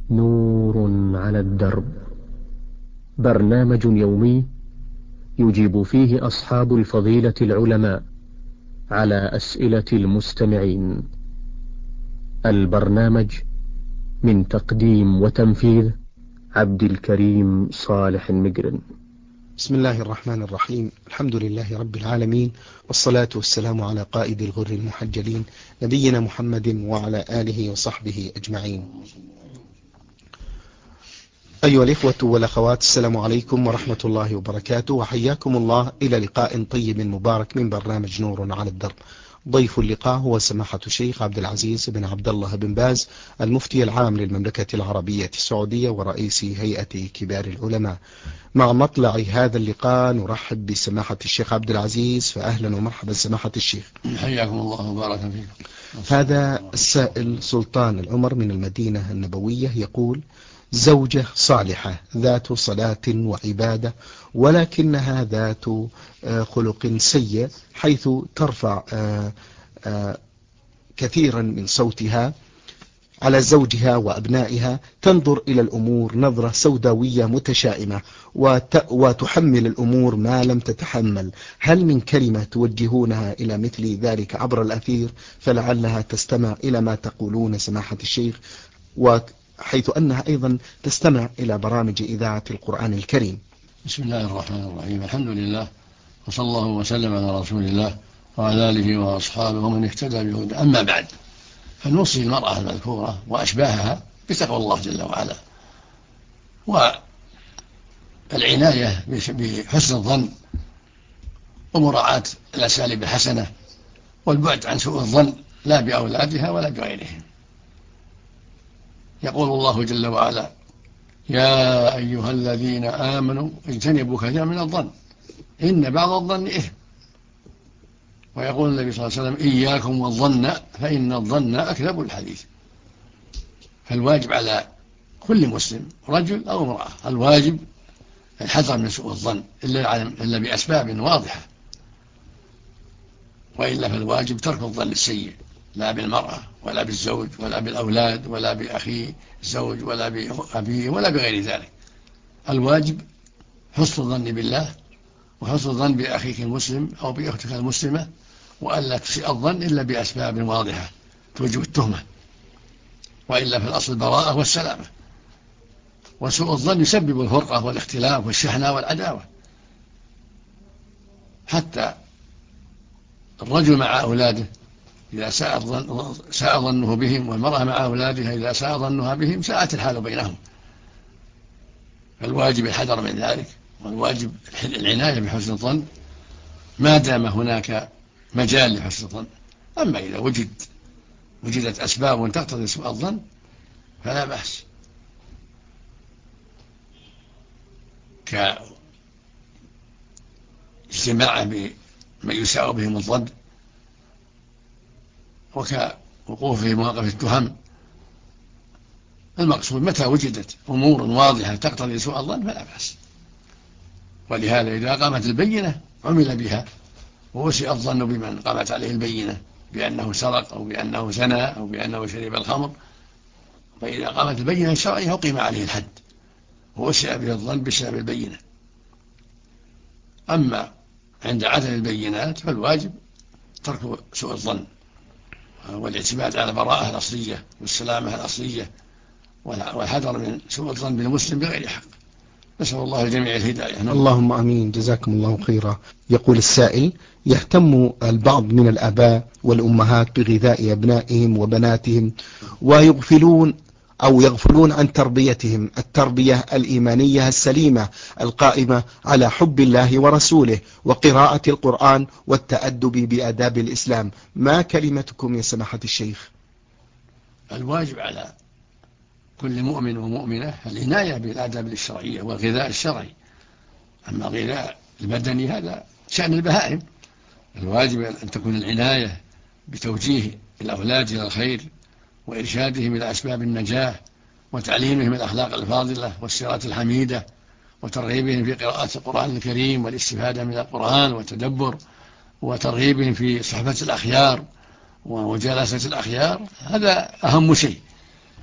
نور على الدرب، برنامج يومي يجيب فيه أصحاب الفضيلة العلماء على أسئلة المستمعين. البرنامج من تقديم وتنفيذ عبد الكريم صالح المقرن. بسم الله الرحمن الرحيم. الحمد لله رب العالمين، والصلاة والسلام على قائد الغر المحجلين نبينا محمد وعلى آله وصحبه أجمعين. أيها الإخوة والأخوات، السلام عليكم ورحمة الله وبركاته، وحياكم الله إلى لقاء طيب مبارك من برنامج نور على الدرب. ضيف اللقاء هو سماحة الشيخ عبد العزيز بن عبد الله بن باز، المفتي العام للمملكة العربية السعودية ورئيس هيئة كبار العلماء. مع مطلع هذا اللقاء نرحب بسماحة الشيخ عبد العزيز، فأهلا ومرحبا سماحة الشيخ. حياكم الله وبارك فيكم. هذا السائل سلطان العمر من المدينة النبوية يقول: زوجة صالحة ذات صلاة وعبادة، ولكنها ذات خلق سيء، حيث ترفع كثيرا من صوتها على زوجها وأبنائها، تنظر إلى الأمور نظرة سوداوية متشائمة، وتحمل الأمور ما لم تتحمل. هل من كلمة توجهونها إلى مثل ذلك عبر الأثير فلعلها تستمع إلى ما تقولون سماحة الشيخ، وحيث أنها أيضا تستمع إلى برامج إذاعة القرآن الكريم؟ بسم الله الرحمن الرحيم. الحمد لله، وصلى الله وسلم على رسول الله وعلى آله وأصحابه ومن اهتدى بهداه. أما بعد، فنوصي المرأة المذكورة وأشباهها بتقوى الله جل وعلا، والعناية بحسن الظن ومراعاة الأساليب الحسنة، والبعد عن سوء الظن لا بأولادها ولا بغيرهم. يقول الله جل وعلا: يا أيها الذين آمنوا اجتنبوا كثيرا من الظن إن بعض الظن إثم. ويقول النبي صلى الله عليه وسلم: إياكم والظن فإن الظن أكذب الحديث. فالواجب على كل مسلم رجل أو امرأة، الواجب الحذر من سوء الظن إلا بأسباب واضحة، وإلا فالواجب ترك الظن السيء، لا بالمرأة ولا بالزوج ولا بالأولاد ولا بأخي الزوج ولا بأبيه ولا بغير ذلك. الواجب حسن الظن بالله، وحسن الظن بأخيك المسلم أو بأختك المسلمة، وألا تسيء الظن إلا بأسباب واضحة توجب التهمة، وإلا في الأصل البراءة والسلامة. وسوء الظن يسبب الفرقة والاختلاف والشحنة والعداوة. حتى الرجل مع أولاده إذا ساء ظنه بهم، والمرأة مع أولادها إذا ساء ظنها بهم ساءت الحال بينهم. فالواجب الحذر من ذلك، والواجب العناية بحسن الظن ما دام هناك مجال لحسن الظن. أما إذا وجدت أسباب تقتضي سوء الظن فلا بأس، كاجتماع بمن يساء بهم الظن، وكوقوف في مواقف التهم. المقصود متى وجدت أمور واضحة تقتضي سوء الظن فلا بأس. ولهذا إذا قامت البينة عمل بها، ووسع الظن بمن قامت عليه البينة بأنه سرق أو بأنه زنى أو بأنه شرب الخمر، فإذا قامت البينة الشرعية أقيم عليه الحد ووسع به الظن بسبب البينة. أما عند عدم البينات فالواجب ترك سوء الظن والاعتماد على البراءة الأصلية والسلامة الأصلية، والحذر من سوء الظن بالمسلم بغير حق. نسأل الله الجميع الهداية. اللهم آمين، جزاكم الله خيرا. يقول السائل: يهتم البعض من الآباء والأمهات بغذاء أبنائهم وبناتهم، ويغفلون عن تربيتهم التربية الإيمانية السليمة القائمة على حب الله ورسوله وقراءة القرآن والتأدب بآداب الإسلام. ما كلمتكم يا سماحة الشيخ؟ الواجب على كل مؤمن ومؤمنة العناية بالآداب الشرعية والغذاء الشرعي. أما الغذاء البدني هذا شأن البهائم. الواجب أن تكون العناية بتوجيه الأولاد إلى الخير، وإرشادهم إلى أسباب النجاح، وتعليمهم الأخلاق الفاضلة والسيرات الحميدة، وترغيبهم في قراءة القرآن الكريم والاستفادة من القرآن والتدبر، وترغيبهم في صحبة الأخيار ومجالسة الأخيار. هذا أهم شيء.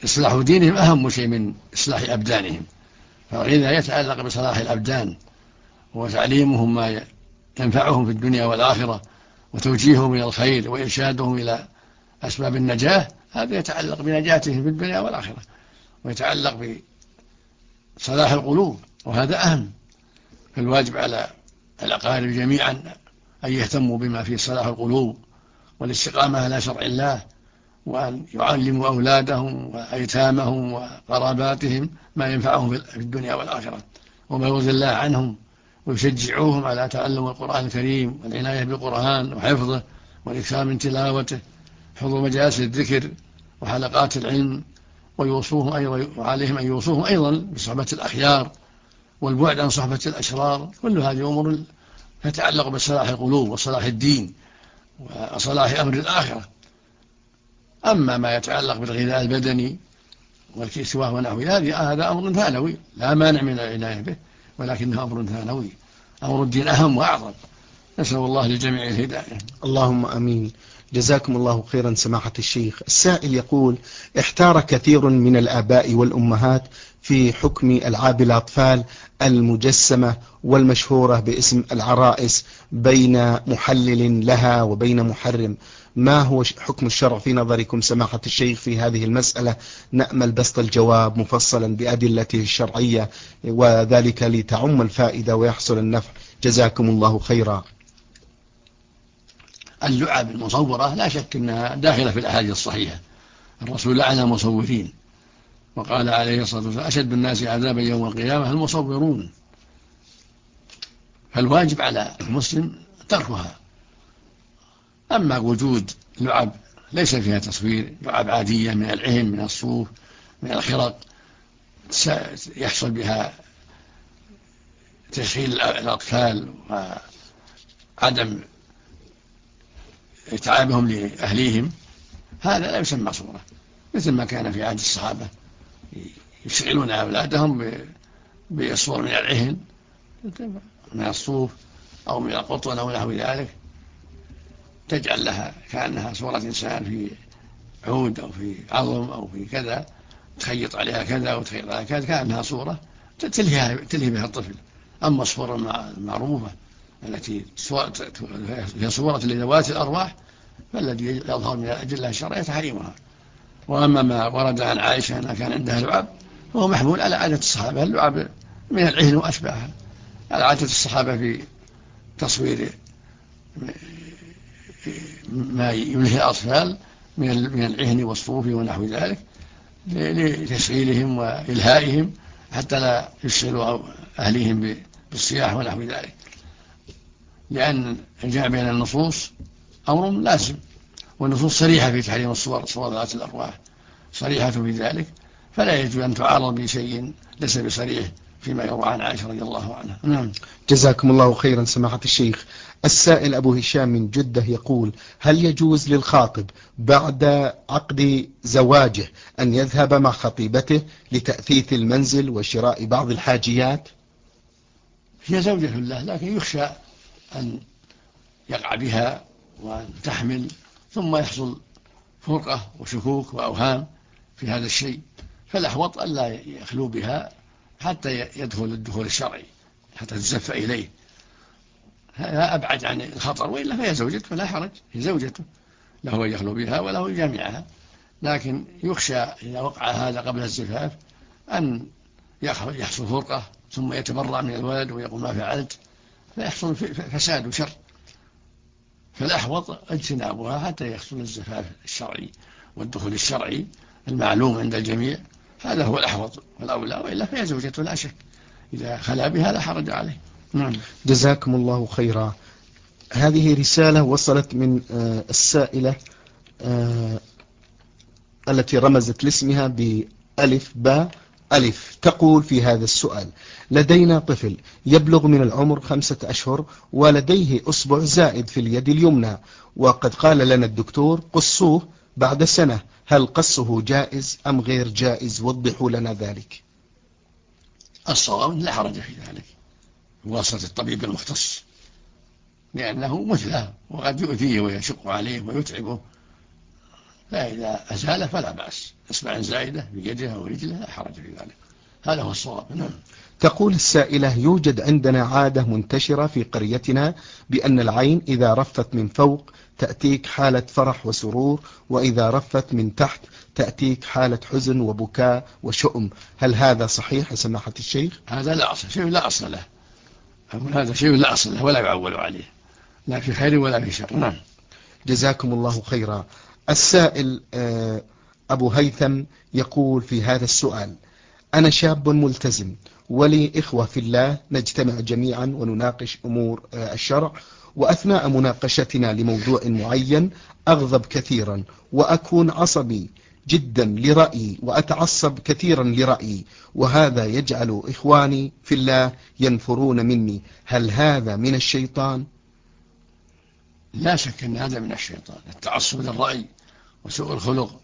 إصلاح دينهم أهم شيء من إصلاح أبدانهم، فإذا يتعلق بصلاح الأبدان وتعليمهم ما ينفعهم في الدنيا والآخرة وتوجيههم إلى الخير وإرشادهم إلى أسباب النجاة، هذا يتعلق بنجاتهم في الدنيا والآخرة، ويتعلق بصلاح القلوب، وهذا أهم. فالواجب على الأقارب جميعا أن يهتموا بما فيه صلاح القلوب والاستقامة على شرع الله، وأن يعلموا أولادهم وأيتامهم وقراباتهم ما ينفعهم في الدنيا والآخرة وما يرضي الله عنهم، ويشجعوهم على تعلم القرآن الكريم والعناية بالقرآن وحفظه والإكثار من تلاوته، حضور مجالس الذكر وحلقات العلم، وعليهم أن يوصوهم أيضا بصحبة الأخيار والبعد عن صحبة الأشرار. كل هذه أمور تتعلق بصلاح القلوب وصلاح الدين وصلاح أمر الآخرة. أما ما يتعلق بالغذاء البدني والكسوة ونحو هذا أمر ثانوي لا مانع من العناية به، ولكنه أمر ثانوي. أمر الدين أهم وأعظم. نسأل الله للجميع الهداية. اللهم أمين. جزاكم الله خيرا سماحة الشيخ. السائل يقول: احتار كثير من الآباء والأمهات في حكم ألعاب الأطفال المجسمة والمشهورة باسم العرائس بين محلل لها وبين محرم، ما هو حكم الشرع في نظركم سماحة الشيخ في هذه المسألة؟ نأمل بسط الجواب مفصلا بأدلته الشرعية، وذلك لتعم الفائدة ويحصل النفع. جزاكم الله خيرا. اللعب المصورة لا شك أنها داخلة في الأحاديث الصحيحة. الرسول لعن المصورين وقال عليه الصلاة والسلام: أشد الناس عذابا يوم القيامة المصورون. فالواجب على المسلم تركها. أما وجود لعب ليس فيها تصوير، لعب عادية من العهن من الصوف من الخرق يحصل بها تشغيل الأطفال وعدم إتعابهم لأهليهم، هذا لا يسمى صورة، مثل ما كان في عهد الصحابة يشغلون أولادهم بالصور من العهن من الصوف أو من القطن أو نحو ذلك، تجعل لها كأنها صورة إنسان في عود أو في عظم أو في كذا، تخيط عليها كذا وتخيط عليها كذا كأنها صورة تلهي بها الطفل. أما الصورة المعروفة التي هي صورة لذوات الأرواح فالذي يظهر من الأدلة الشرعية تحريمها. وأما ما ورد عن عائشة أنها كان عندها لعب فهو محمول على عادة الصحابة، اللعب من العهن وأشباهها، على عادة الصحابة في تصوير ما يلهي الأطفال من العهن والصوف ونحو ذلك لتشغيلهم وإلهائهم حتى لا يشغلوا أهليهم بالصياح ونحو ذلك، لأن الجمع بين النصوص أمر لازم، والنصوص صريحة في تحريم الصور ذات الأرواح صريحة في ذلك، فلا يجب أن تعارض بشيء ليس بصريح فيما يروى عن عائشة رضي الله عنها. نعم. جزاكم الله خيرا سماحة الشيخ. السائل أبو هشام من جدة يقول: هل يجوز للخاطب بعد عقد زواجه أن يذهب مع خطيبته لتأثيث المنزل وشراء بعض الحاجيات؟ هي زوجة له، لكن يخشى أن يقع بها وأن تحمل ثم يحصل فرقة وشكوك وأوهام في هذا الشيء، فالأحوط ألا يخلو بها حتى يدخل الدخول الشرعي حتى تزف إليه، هذا أبعد عن الخطر، وإلا فهي زوجته فلا حرج، هي زوجته له أن يخلو بها وله يجامعها، لكن يخشى إذا وقع هذا قبل الزفاف أن يحصل فرقة ثم يتبرع من الولد ويقول ما فعلت فيحصل فساد وشر، فالأحوط اجتنابها حتى يحصل الزفاف الشرعي والدخول الشرعي المعلوم عند الجميع، هذا هو الأحوط والأولى، وإلا فهي زوجته لا شك، إذا خلا بها لا حرج عليه. نعم. جزاكم الله خيرا. هذه رسالة وصلت من السائلة التي رمزت لاسمها بألف باء ألف، تقول في هذا السؤال: لدينا طفل يبلغ من العمر 5 أشهر ولديه أصبع زائد في اليد اليمنى، وقد قال لنا الدكتور قصوه بعد سنة، هل قصه جائز أم غير جائز؟ وضحوا لنا ذلك. الصواب لا حرج في ذلك بواسطة الطبيب المختص، لأنه مثله وقد يؤذيه ويشق عليه ويتعبه، فإذا أزال فلا بأس، إصبع زائدة بيده أو رجله لا حرج في ذلك، هذا هو الصواب. نعم. تقول السائلة: يوجد عندنا عادة منتشرة في قريتنا بأن العين إذا رفت من فوق تأتيك حالة فرح وسرور، وإذا رفت من تحت تأتيك حالة حزن وبكاء وشؤم، هل هذا صحيح يا سماحة الشيخ؟ هذا لا أصل، شيء لا أصل له، هذا شيء لا أصل له ولا يعول عليه، لا في خير ولا في شر. نعم. جزاكم الله خيرا. السائل أبو هيثم يقول في هذا السؤال: أنا شاب ملتزم ولي إخوة في الله، نجتمع جميعا ونناقش أمور الشرع، وأثناء مناقشتنا لموضوع معين أغضب كثيرا وأكون عصبي جدا لرأيي وأتعصب كثيرا لرأيي، وهذا يجعل إخواني في الله ينفرون مني، هل هذا من الشيطان؟ لا شك أن هذا من الشيطان، التعصب للرأي وسوء الخلق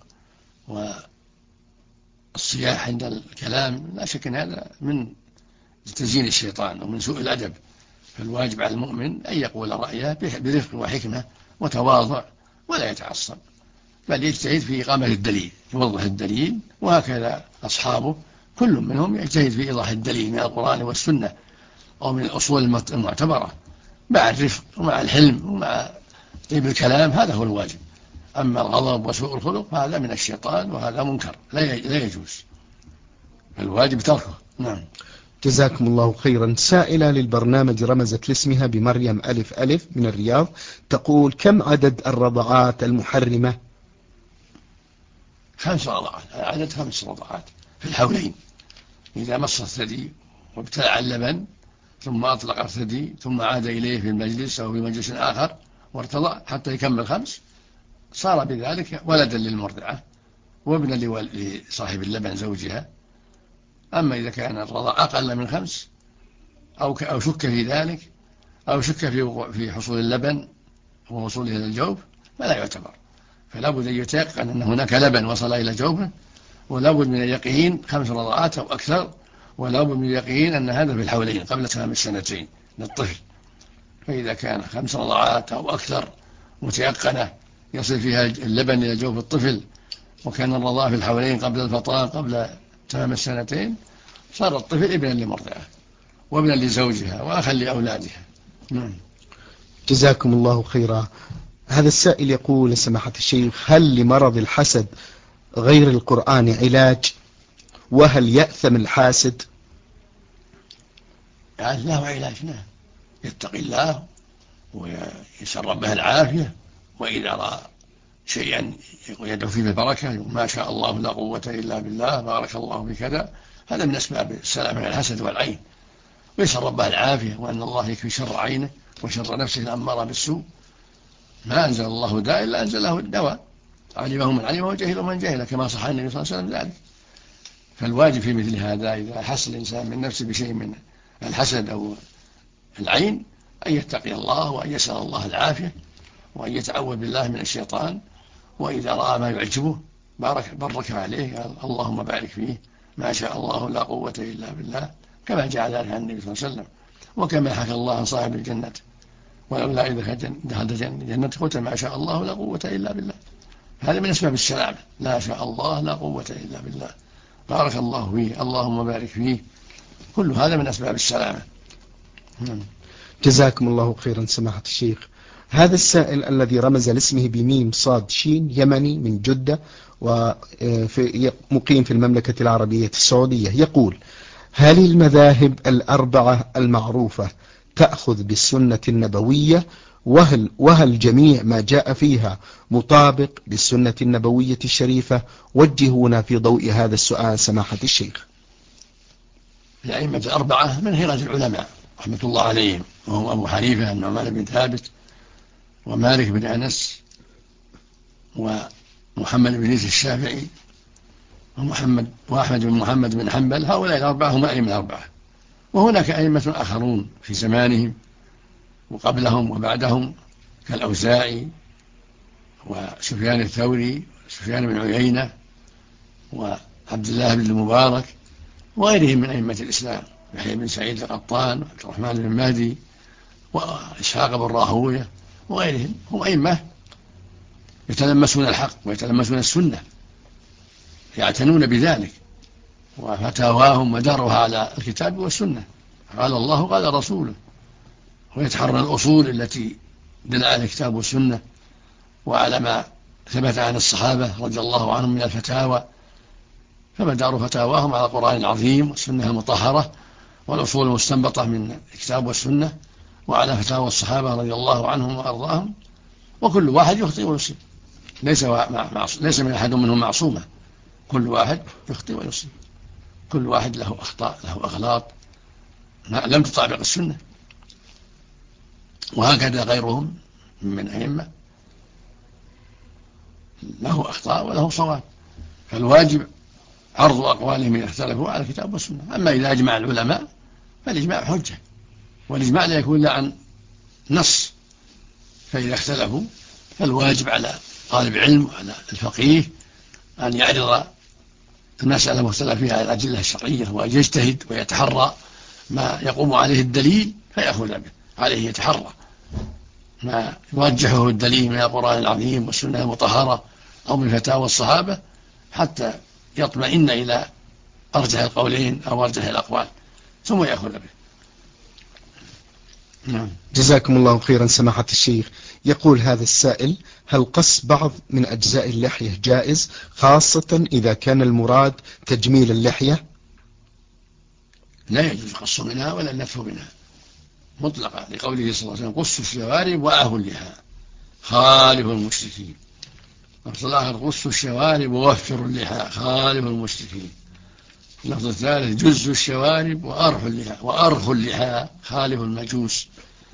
والصياح عند الكلام، لا شك أن هذا من تزيين الشيطان ومن سوء الأدب. فالواجب على المؤمن أن يقول رأيه برفق وحكمة وتواضع ولا يتعصب، بل يجتهد في إقامة الدليل، يوضح الدليل، وهكذا أصحابه كل منهم يجتهد في إيضاح الدليل من القرآن والسنة أو من الأصول المعتبرة مع الرفق ومع الحلم ومع طيب الكلام، هذا هو الواجب. أما الغضب وسوء الخلق فهذا من الشيطان وهذا منكر لا يجوز، الواجب تركه. نعم. جزاكم الله خيرا. سائلة للبرنامج رمزت لاسمها بمريم ألف ألف من الرياض، تقول: كم عدد الرضعات المحرمة؟ 5 رضعات، عدد 5 رضعات في الحولين، إذا مص الثدي وابتلع اللبن ثم أطلق الثدي ثم عاد إليه في المجلس أو في مجلس آخر وارتضع حتى يكمل 5، صار بذلك ولدا للمرضعة وابنا لصاحب اللبن زوجها. أما إذا كان الرضع أقل من 5 أو شك في ذلك أو شك في حصول اللبن ووصوله إلى الجوف فلا يعتبر، فلا بد أن يتيقن أن هناك لبن وصل إلى جوفه، ولا بد من اليقين 5 رضعات أو أكثر، ولا بد من اليقين أن هذا في الحولين قبل تمام 2 للطفل. فإذا كان 5 رضعات أو أكثر متيقنة يصل فيها اللبن إلى جوف الطفل، وكان الرضاع في الحولين قبل الفطام قبل تمام 2 صار الطفل ابنا لمرضعه وابنا لزوجها وأخا لأولادها. جزاكم الله خيرا. هذا السائل يقول: سماحة الشيخ، هل لمرض الحسد غير القرآن علاج؟ وهل يأثم الحاسد؟ له علاج، نعم، يتقي الله ويسأل ربه العافية، وإذا رأى شيئا يدعو فيه بالبركة، ما شاء الله لا قوة إلا بالله، بارك الله بكذا، هذا من أسباب السلام من الحسد والعين، ويسأل ربه العافية وأن الله يكفي شر عينه وشر نفسه الأمارة بالسوء. ما أنزل الله داء إلا أنزل له الدواء، علمه من علمه وجهله من جهله، كما صح النبي صلى الله عليه وسلم ذلك. فالواجب في مثل هذا إذا حس الإنسان من نفسه بشيء من الحسد أو العين أن يتقي الله وأن يسأل الله العافية وأن يتعوذ بالله من الشيطان، وإذا رأى ما يعجبه برك عليه، قال اللهم بارك فيه، ما شاء الله لا قوة إلا بالله، كما جاء ذلك عن النبي صلى الله عليه وسلم، وكما حكى الله عن صاحب الجنة: ولولا إذا دخلت الجنة قلت ما شاء الله لا قوة إلا بالله. هذا من أسباب السلامة، لا شاء الله لا قوة إلا بالله، بارك الله فيه، اللهم بارك فيه، كل هذا من أسباب السلامة. جزاكم الله خيرا سماحة الشيخ. هذا السائل الذي رمز لاسمه بميم صاد شين، يمني من جدة ومقيم في المملكة العربية السعودية، يقول: هل المذاهب الأربعة المعروفة تأخذ بالسنة النبوية؟ وهل جميع ما جاء فيها مطابق للسنة النبوية الشريفة؟ وجهونا في ضوء هذا السؤال سماحة الشيخ. الأئمة الأربعة من هيرة العلماء رحمة الله عليهم، وهم أبو حنيفة النعمان بن ثابت ومالك بن أنس ومحمد بن إدريس الشافعي وأحمد بن محمد بن حنبل، هؤلاء الأربعة هم أئمة الأربعة. وهناك أئمة آخرون في زمانهم وقبلهم وبعدهم كالأوزاعي وسفيان الثوري وسفيان بن عيينة وعبد الله بن المبارك وغيرهم من أئمة الإسلام، يحيى بن سعيد القطان وعبد الرحمن بن مهدي وإسحاق بن راهوية وغيرهم، هم أئمة يتلمسون الحق ويتلمسون السنة، يعتنون بذلك، وفتاواهم مدارها على الكتاب والسنة، قال الله قال رسوله، ويتحرى الأصول التي دل على الكتاب والسنة وعلى ما ثبت عن الصحابة رضي الله عنهم من الفتاوى، فمدار فتاواهم على القرآن العظيم والسنة المطهرة والأصول المستنبطة من الكتاب والسنة، وعلى فتاوى الصحابة رضي الله عنهم وأرضاهم. وكل واحد يخطئ ويصيب، ليس من أحد منهم معصومة، كل واحد يخطئ ويصيب، كل واحد له أخطاء، له أغلاط لم تطابق السنة. وهكذا غيرهم من أئمة له أخطاء وله صواب، فالواجب عرض أقوالهم إذا اختلفوا على الكتاب والسنة. أما إذا أجمع العلماء فالإجماع حجة، والإجماع لا يكون إلا عن نص، فإذا اختلفوا فالواجب على طالب علم وعلى الفقيه أن يعرض المسألة المختلف فيها على الأدلة الشرعية، وأن يجتهد ويتحرى ما يقوم عليه الدليل فيأخذ به، عليه يتحرى ما يوجهه الدليل من القرآن العظيم والسنة المطهرة أو من فتاوى الصحابة، حتى يطمئن إلى أرجح القولين أو أرجح الأقوال ثم يأخذ به. نعم. جزاكم الله خيرا سماحة الشيخ. يقول هذا السائل: هل قص بعض من أجزاء اللحية جائز، خاصة إذا كان المراد تجميل اللحية؟ لا يجوز قص منها ولا النتف منها مطلقا، لقوله صلى الله عليه وسلم: قصوا الشوارب وأهوا اللحى خالفوا المشركين. اللفظ الآخر: قصوا الشوارب ووفروا اللحى خالفوا المشركين. اللفظ الثالث: جزوا الشوارب وأرخوا اللحى خالفوا المجوس.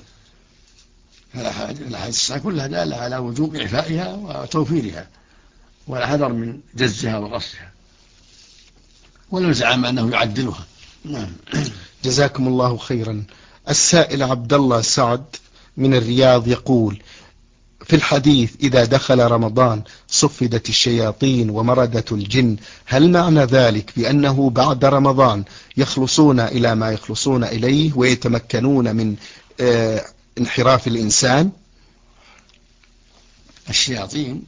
الأحاديث كلها دالة على وجوب إعفائها وتوفيرها والحذر من جزها وقصها، ولو زعم أنه يعدلها. نعم. جزاكم الله خيرا. السائل عبد الله سعد من الرياض يقول: في الحديث إذا دخل رمضان صفدت الشياطين ومردت الجن، هل معنى ذلك بأنه بعد رمضان يخلصون إلى ما يخلصون إليه ويتمكنون من انحراف الإنسان؟ الشياطين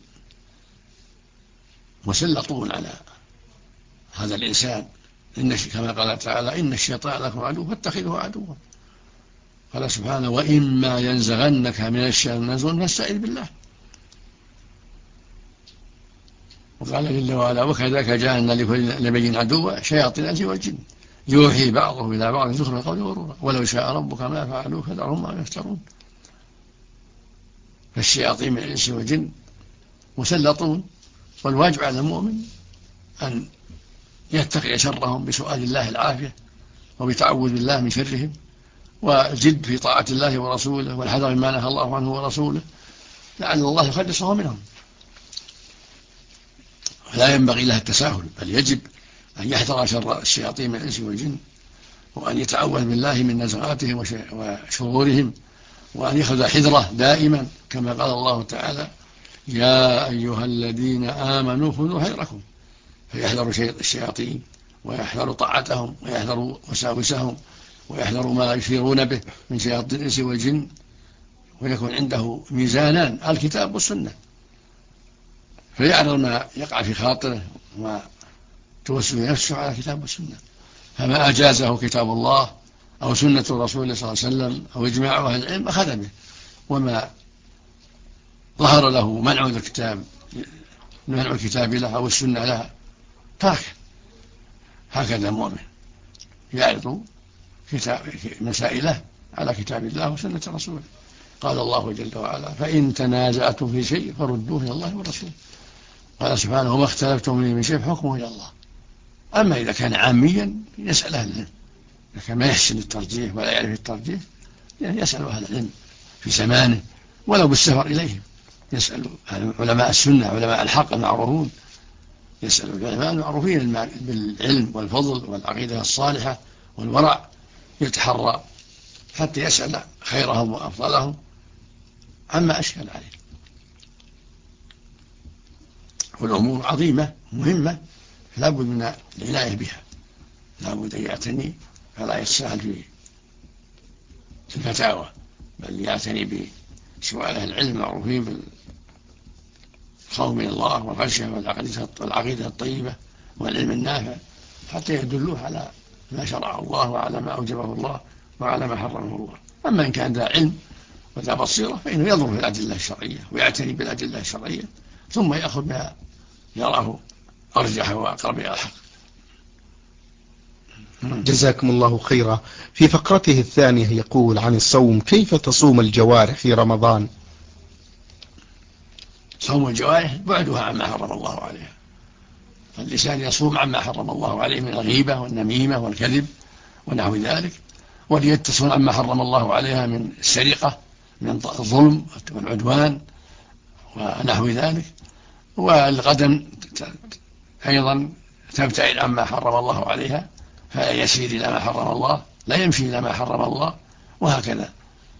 مسلطون على هذا الإنسان، كما قال تعالى: إن الشيطان لكم عدو فاتخذوه عدوا. قال سبحانه: وإما ينزغنك من الشيطان نزغ فاستعذ بالله. وقال جل وعلا: وكذلك جعلنا لكل نبي عدوا شياطين الإنس والجن يوحي بعضهم إلى بعض زخرف القول غرورا ولو شاء ربك ما فعلوه فذرهم ما يفترون. فالشياطين من الإنس والجن مسلطون، والواجب على المؤمن أن يتقي شرهم بسؤال الله العافية وبتعوذ بالله من شرهم، وجد في طاعة الله ورسوله والحذر مما نهى الله عنه ورسوله، لعل الله يخلصه منهم. لا ينبغي له التساهل، بل يجب أن يحذر شر الشياطين من الإنس والجن، وأن يتعوذ بالله من نزغاتهم وشرورهم، وأن يأخذ حذره دائما، كما قال الله تعالى: يا أيها الذين آمنوا خذوا حذركم. فيحذر الشياطين ويحذر طاعتهم ويحذر وساوسهم ويحذر ما يشيرون به من شياطين الإنس والجن، ويكون عنده ميزانان: الكتاب والسنة، فيعرض ما يقع في خاطره وتوسل نفسه على الكتاب والسنة، فما أجازه كتاب الله أو سنة الرسول صلى الله عليه وسلم أو إجماع أهل العلم أخذ به، وما ظهر له منع الكتاب له أو السنة لها ترك. هكذا المؤمن يعرض مسائله على كتاب الله وسنة رسوله. قال الله جل وعلا: فإن تنازعتم في شيء فردوه إلى الله والرسول. قال سبحانه: وما اختلفتم من شيء فحكمه إلى الله. أما إذا كان عاميا يسأل أهل العلم، إذا كان ما يحسن الترجيح ولا يعرف الترجيح يسأل أهل العلم في زمانه ولو بالسفر إليهم، يسأل علماء السنة علماء الحق المعروفون، يسأل العلماء المعروفين بالعلم والفضل والعقيدة الصالحة والورع، يتحرى حتى يسأل خيرهم وأفضلهم عما أشكل عليه. والأمور عظيمة مهمة لا بد من العناية بها، لا بد أن يعتني، فلا يتساهل في الفتاوى، بل يعتني بسؤال أهل العلم المعروفين الخوف من الله والخشية والعقيدة الطيبة والعلم النافع، حتى يدلوه على ما شرع الله وعلى ما أوجبه الله وعلى ما حرمه الله. أما إن كان ذا علم وذا بصيرة فإنه ينظر في الأدلة الشرعية ويعتني بالأدلة الشرعية ثم يأخذ ما يراه أرجح وأقرب إلى الحق. جزاكم الله خيرا. في فقرته الثانية يقول عن الصوم: كيف تصوم الجوارح في رمضان؟ صوم الجوارح بعدها عما حرم الله عليها، فاللسان يصوم عما حرم الله عليه من الغيبة والنميمة والكذب ونحو ذلك، واليد تصوم عما حرم الله عليها من السرقة من الظلم والعدوان ونحو ذلك، والقدم أيضا تبتعد عما حرم الله عليها فيسير إلى ما حرم الله، لا يمشي إلى ما حرم الله، وهكذا.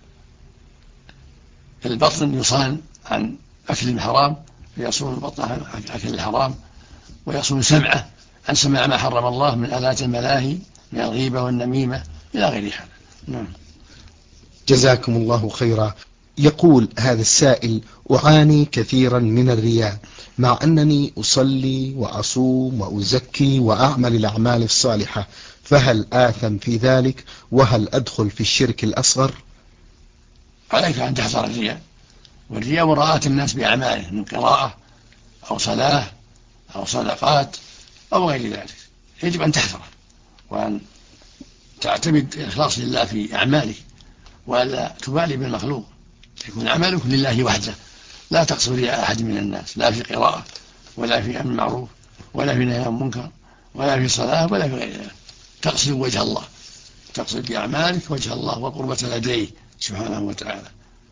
البطن يصان عن أكل الحرام فيصون البطن عن أكل الحرام، ويصون سمعه عن سماع ما حرم الله من آلات الملاهي من الغيبة والنميمة إلى غير هذا. جزاكم الله خيرا. يقول هذا السائل: أعاني كثيرا من الرياء مع أنني أصلي وأصوم وأزكي وأعمل الأعمال الصالحة، فهل آثم في ذلك؟ وهل أدخل في الشرك الأصغر؟ عليك أن تحذر الرياء، والرياء مراءة الناس بأعماله من قراءة أو صلاة أو صدقات أو غير ذلك، يجب أن تحذره وأن تعتمد الإخلاص لله في أعمالك ولا تبالي بالمخلوق، يكون عملك لله وحده، لا تقصد رياء أحد من الناس، لا في قراءة ولا في أمر معروف ولا في نهي عن منكر ولا في صلاة ولا في غير ذلك، تقصد وجه الله، تقصد بأعمالك وجه الله وقربة لديه سبحانه وتعالى.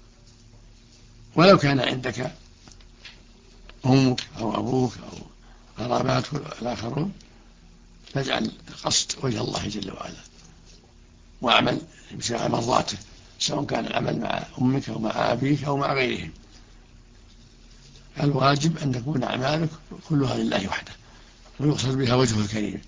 ولو كان عندك أمك أو أبوك أو قراباتك الآخرون فاجعل قصد وجه الله جل وعلا واعمل ابتغاء مرضاته، سواء كان العمل مع أمك أو مع أبيك أو مع غيرهم. الواجب أن تكون أعمالك كلها لله وحده ويقصد بها وجهه الكريم.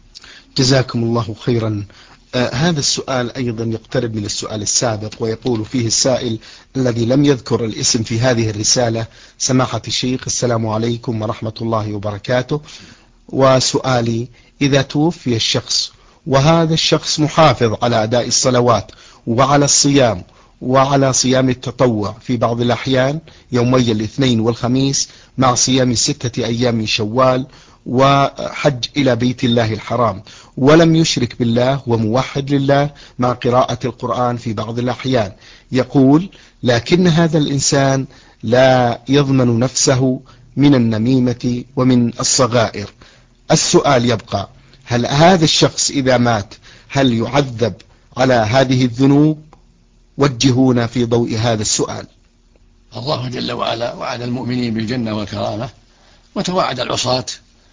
جزاكم الله خيرا. هذا السؤال أيضا يقترب من السؤال السابق، ويقول فيه السائل الذي لم يذكر الاسم في هذه الرسالة: سماحة الشيخ، السلام عليكم ورحمة الله وبركاته، وسؤالي: إذا توفي الشخص وهذا الشخص محافظ على أداء الصلوات وعلى الصيام وعلى صيام التطوع في بعض الأحيان يومي الاثنين والخميس مع صيام 6 أيام من شوال وحج إلى بيت الله الحرام، ولم يشرك بالله وموحد لله مع قراءة القرآن في بعض الأحيان، يقول: لكن هذا الإنسان لا يضمن نفسه من النميمة ومن الصغائر. السؤال يبقى: هل هذا الشخص إذا مات هل يعذب على هذه الذنوب؟ وجهونا في ضوء هذا السؤال. الله جل وعلا وعد المؤمنين بالجنة والكرامة، وتوعد العصاة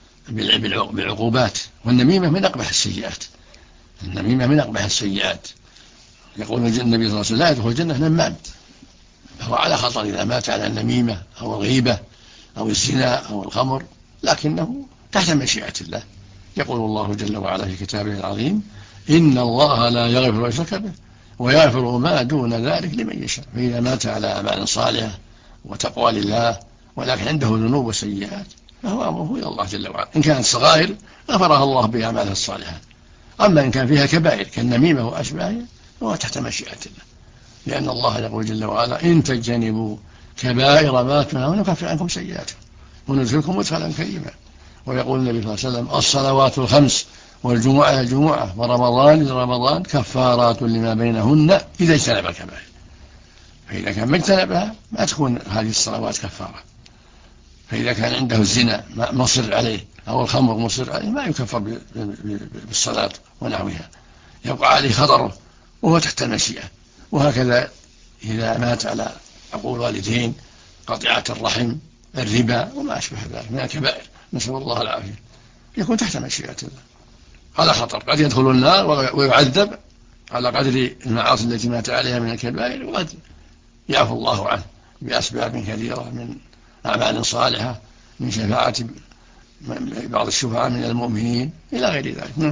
بالعقوبات، والنميمة من أقبح السيئات، النميمة من أقبح السيئات. يقول النبي صلى الله عليه وسلم: لا يدخل الجنة نمام، فهو على خطر إذا مات على النميمة أو الغيبة أو الزنا أو الخمر، لكنه تحت مشيئة الله. يقول الله جل وعلا في كتابه العظيم: إن الله لا يغفر ويشرك به ويغفر ما دون ذلك لمن يشاء. فإذا مات على أعمال صالحة وتقوى لله ولكن عنده ذنوب وسيئات فهو أمره إلى الله جل وعلا. إن كانت صغائر غفرها الله بأعمالها الصالحة، أما إن كان فيها كبائر كالنميمة وأشباهها فهو تحت مشيئة الله، لأن الله يقول جل وعلا: إن تجتنبوا كبائر ما تنهون نكفر عنكم سيئاتكم وندخلكم مدخلا كريما. ويقول النبي صلى الله عليه وسلم: الصلوات الخمس والجمعة إلى الجمعة ورمضان إلى رمضان كفارات لما بينهن إذا اجتنب الكبائر. فإذا كان ما اجتنبها ما تكون هذه الصلوات كفارة. فإذا كان عنده الزنا مصر عليه أو الخمر مصر عليه ما يكفر بالصلاة ونحوها، يبقى عليه خطره وهو تحت المشيئة. وهكذا إذا مات على عقول والدين، قطيعة الرحم، الربا وما أشبه ذلك من الكبائر، نسأل الله العافية، يكون تحت مشيئة الله، هذا خطر، قد يدخل النار ويعذب على قدر المعاصي التي مات عليها من الكبائر، وقد يعفو الله عنه بأسباب كثيرة من أعمال صالحة، من شفاعة بعض الشفعاء من المؤمنين إلى غير ذلك.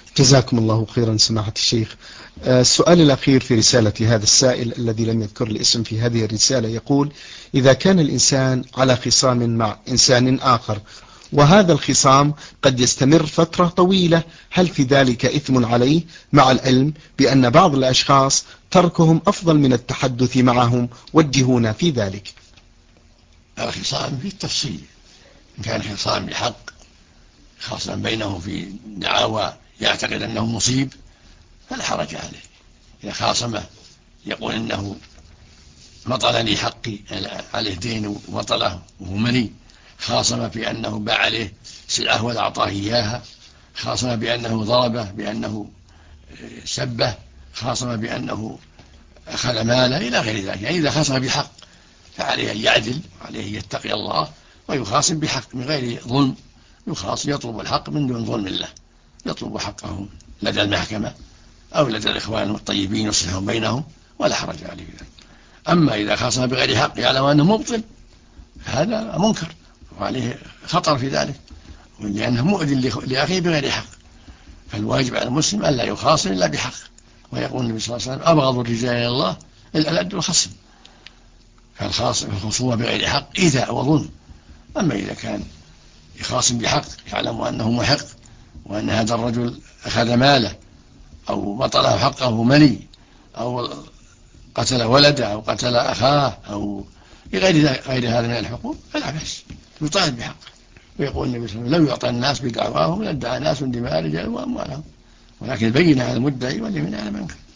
جزاكم الله خيرا سماحة الشيخ. السؤال الأخير في رسالة هذا السائل الذي لم يذكر الاسم في هذه الرسالة يقول: إذا كان الإنسان على خصام مع إنسان آخر وهذا الخصام قد يستمر فترة طويلة، هل في ذلك إثم عليه مع العلم بأن بعض الأشخاص تركهم أفضل من التحدث معهم؟ وجهونا في ذلك. الخصام في التفصيل، إن كان خصام بحق خاصة بينه في دعاوى يعتقد أنه مصيب فلا حرج عليه. إذا خاصمه يقول إنه مطلني حقي عليه دين ومطله وهو مني، خاصم بأنه باع عليه سلعة ولا أعطاه إياها، خاصم بأنه ضربه، بأنه سبه، خاصم بأنه أخذ ماله إلى غير ذلك. يعني إذا خاصم بحق فعليه أن يعدل، عليه أن يتقي الله ويخاصم بحق من غير ظلم، يخاصم يطلب الحق من دون ظلم الله، يطلب حقه لدى المحكمة أو لدى الإخوان الطيبين يصلحون بينهم ولا حرج عليه ذلك. أما إذا خاصم بغير حق يعلم أنه مبطل هذا منكر وعليه خطر في ذلك، لأنه مؤذن لأخيه بغير حق. فالواجب على المسلم ألا يخاصم إلا بحق، ويقول النبي صلى الله عليه وسلم: أبغض الرجال إلى الله الألد والخصم. فالخصومة بغير حق إيذاء وظلم. أما إذا كان يخاصم بحق يعلم أنه محق وأن هذا الرجل أخذ ماله أو بطله حقه مني أو قتل ولده أو قتل أخاه أو غير هذا من الحقوق فلا بأس، يطالب بحقه. ويقول النبي صلى الله عليه وسلم: لو يعطى الناس بدعواهم لادعى ناس دماء رجال وأموالهم، ولكن بين على المدعي واليمين على من كان.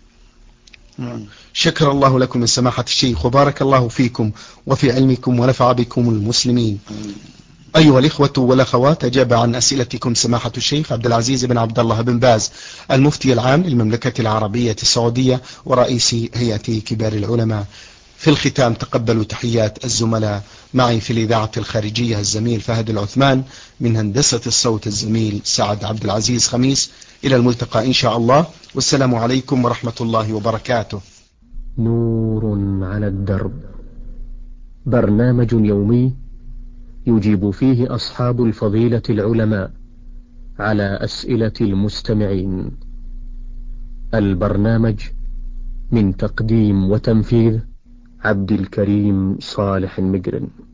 شكر الله لكم من سماحة الشيخ وبارك الله فيكم وفي علمكم ونفع بكم المسلمين. أيها الإخوة والأخوات، أجاب عن أسئلتكم سماحة الشيخ عبد العزيز بن عبد الله بن باز، المفتي العام للمملكة العربية السعودية ورئيس هيئة كبار العلماء. في الختام تقبلوا تحيات الزملاء، معي في الإذاعة الخارجية الزميل فهد العثمان، من هندسة الصوت الزميل سعد عبد العزيز خميس. إلى الملتقى إن شاء الله، والسلام عليكم ورحمة الله وبركاته. نور على الدرب، برنامج يومي يجيب فيه أصحاب الفضيلة العلماء على أسئلة المستمعين. البرنامج من تقديم وتنفيذ عبد الكريم صالح المقرن.